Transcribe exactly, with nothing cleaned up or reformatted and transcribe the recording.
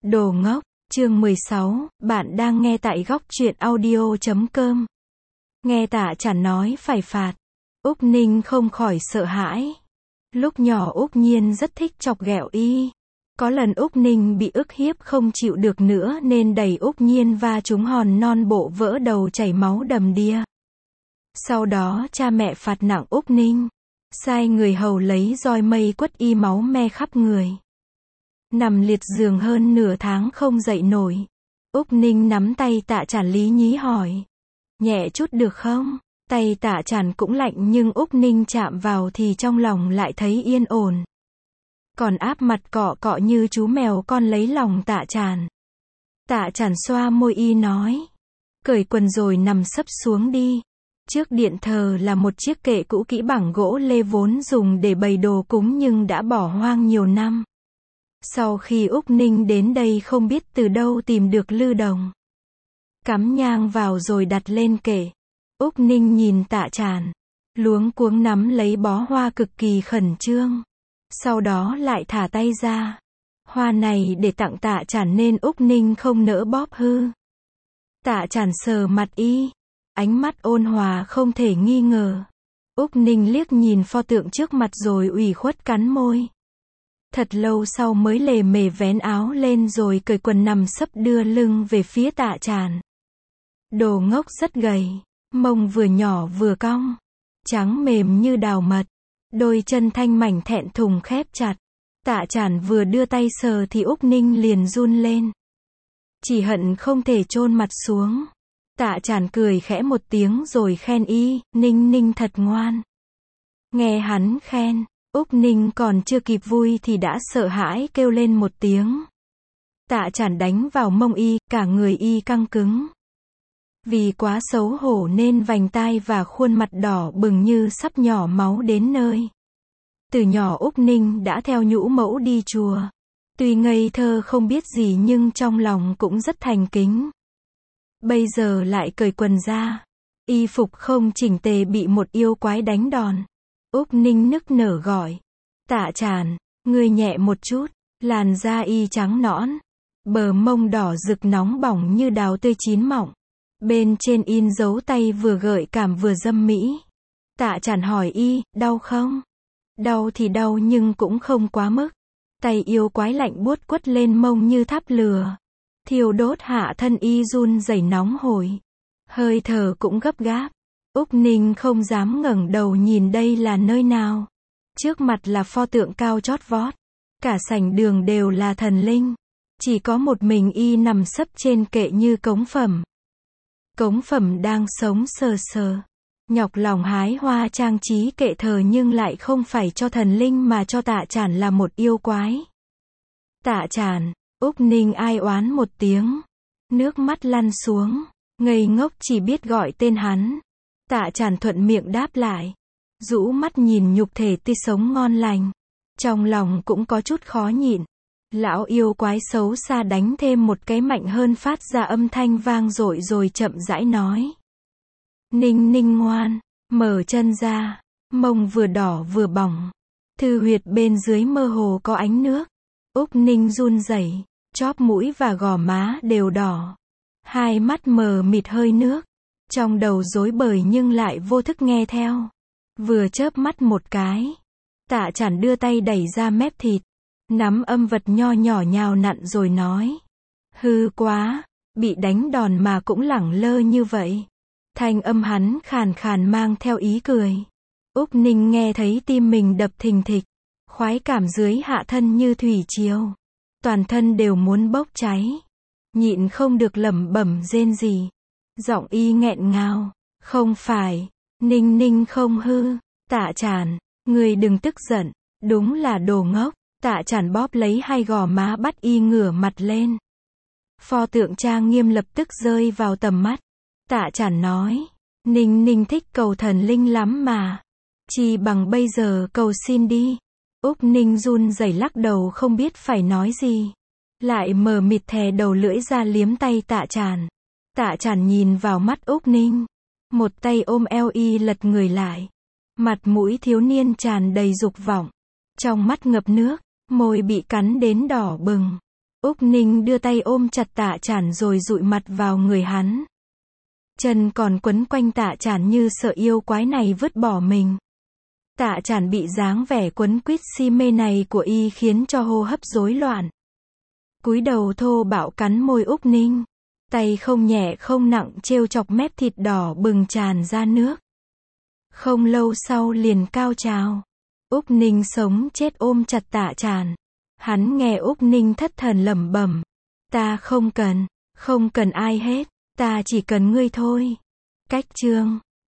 Đồ ngốc, chương mười sáu, bạn đang nghe tại góc truyện audio chấm com. Nghe Tạ Chản nói phải phạt, Úc Ninh không khỏi sợ hãi. Lúc nhỏ Úc Nhiên rất thích chọc ghẹo y. Có lần Úc Ninh bị ức hiếp không chịu được nữa nên đẩy Úc Nhiên va trúng hòn non bộ vỡ đầu chảy máu đầm đìa. Sau đó cha mẹ phạt nặng Úc Ninh, sai người hầu lấy roi mây quất y máu me khắp người. Nằm liệt giường hơn nửa tháng không dậy nổi. Úc Ninh nắm tay Tạ Chản lý nhí hỏi. Nhẹ chút được không? Tay Tạ Chản cũng lạnh nhưng Úc Ninh chạm vào thì trong lòng lại thấy yên ổn. Còn áp mặt cọ cọ như chú mèo con lấy lòng Tạ Chản. Tạ Chản xoa môi y nói. Cởi quần rồi nằm sấp xuống đi. Trước điện thờ là một chiếc kệ cũ kỹ bằng gỗ lê vốn dùng để bày đồ cúng nhưng đã bỏ hoang nhiều năm. Sau khi Úc Ninh đến đây không biết từ đâu tìm được lư đồng. Cắm nhang vào rồi đặt lên kệ. Úc Ninh nhìn Tạ Chản, luống cuống nắm lấy bó hoa cực kỳ khẩn trương. Sau đó lại thả tay ra. Hoa này để tặng Tạ Chản nên Úc Ninh không nỡ bóp hư. Tạ Chản sờ mặt y, ánh mắt ôn hòa không thể nghi ngờ. Úc Ninh liếc nhìn pho tượng trước mặt rồi ủy khuất cắn môi. Thật lâu sau mới lề mề vén áo lên rồi cởi quần nằm sấp đưa lưng về phía Tạ Chản. Đồ ngốc rất gầy, mông vừa nhỏ vừa cong, trắng mềm như đào mật, đôi chân thanh mảnh thẹn thùng khép chặt. Tạ Chản vừa đưa tay sờ thì Úc Ninh liền run lên. Chỉ hận không thể chôn mặt xuống. Tạ Chản cười khẽ một tiếng rồi khen y, Ninh Ninh thật ngoan. Nghe hắn khen, Úc Ninh còn chưa kịp vui thì đã sợ hãi kêu lên một tiếng. Tạ Chản đánh vào mông y, cả người y căng cứng. Vì quá xấu hổ nên vành tai và khuôn mặt đỏ bừng như sắp nhỏ máu đến nơi. Từ nhỏ Úc Ninh đã theo nhũ mẫu đi chùa. Tuy ngây thơ không biết gì nhưng trong lòng cũng rất thành kính. Bây giờ lại cởi quần ra. Y phục không chỉnh tề bị một yêu quái đánh đòn. Úc Ninh nức nở gọi. Tạ Chản, ngươi nhẹ một chút. Làn da y trắng nõn. Bờ mông đỏ rực nóng bỏng như đào tươi chín mọng. Bên trên in dấu tay vừa gợi cảm vừa dâm mỹ. Tạ Chản hỏi y, đau không? Đau thì đau nhưng cũng không quá mức. Tay yêu quái lạnh buốt quất lên mông như tháp lửa. Thiêu đốt hạ thân y run rẩy nóng hổi. Hơi thở cũng gấp gáp. Úc Ninh không dám ngẩng đầu nhìn đây là nơi nào. Trước mặt là pho tượng cao chót vót. Cả sảnh đường đều là thần linh. Chỉ có một mình y nằm sấp trên kệ như cống phẩm. Cống phẩm đang sống sờ sờ. Nhọc lòng hái hoa trang trí kệ thờ nhưng lại không phải cho thần linh mà cho Tạ Chản là một yêu quái. Tạ Chản, Úc Ninh ai oán một tiếng. Nước mắt lăn xuống. Ngây ngốc chỉ biết gọi tên hắn. Tạ Chản thuận miệng đáp lại. Rũ mắt nhìn nhục thể tươi sống ngon lành. Trong lòng cũng có chút khó nhịn. Lão yêu quái xấu xa đánh thêm một cái mạnh hơn phát ra âm thanh vang dội rồi chậm rãi nói. Ninh Ninh ngoan, mở chân ra. Mông vừa đỏ vừa bỏng. Thư huyệt bên dưới mơ hồ có ánh nước. Úc Ninh run rẩy, chóp mũi và gò má đều đỏ. Hai mắt mờ mịt hơi nước. Trong đầu rối bời nhưng lại vô thức nghe theo. Vừa chớp mắt một cái. Tạ Chản đưa tay đẩy ra mép thịt. Nắm âm vật nho nhỏ nhào nặn rồi nói. Hư quá, bị đánh đòn mà cũng lẳng lơ như vậy. Thanh âm hắn khàn khàn mang theo ý cười. Úc Ninh nghe thấy tim mình đập thình thịch. Khoái cảm dưới hạ thân như thủy triều. Toàn thân đều muốn bốc cháy. Nhịn không được lẩm bẩm rên rỉ. Giọng y nghẹn ngào. Không phải, Ninh Ninh không hư. Tạ Chản, ngươi đừng tức giận. Đúng là đồ ngốc. Tạ Chản bóp lấy hai gò má bắt y ngửa mặt lên. Pho tượng trang nghiêm lập tức rơi vào tầm mắt. Tạ Chản nói. Ninh Ninh thích cầu thần linh lắm mà. Chỉ bằng bây giờ cầu xin đi. Úc Ninh run rẩy lắc đầu không biết phải nói gì. Lại mờ mịt thè đầu lưỡi ra liếm tay Tạ Chản. Tạ Chản nhìn vào mắt Úc Ninh. Một tay ôm eo y lật người lại. Mặt mũi thiếu niên tràn đầy dục vọng. Trong mắt ngập nước. Môi bị cắn đến đỏ bừng. Úc Ninh đưa tay ôm chặt Tạ Chản rồi dụi mặt vào người hắn. Chân còn quấn quanh Tạ Chản như sợ yêu quái này vứt bỏ mình. Tạ Chản bị dáng vẻ quấn quýt si mê này của y khiến cho hô hấp rối loạn. Cúi đầu thô bạo cắn môi Úc Ninh. Tay không nhẹ không nặng trêu chọc mép thịt đỏ bừng tràn ra nước. Không lâu sau liền cao trào. Úc Ninh sống chết ôm chặt Tạ Chản. Hắn nghe Úc Ninh thất thần lẩm bẩm. Ta không cần, không cần ai hết, ta chỉ cần ngươi thôi. Cách chương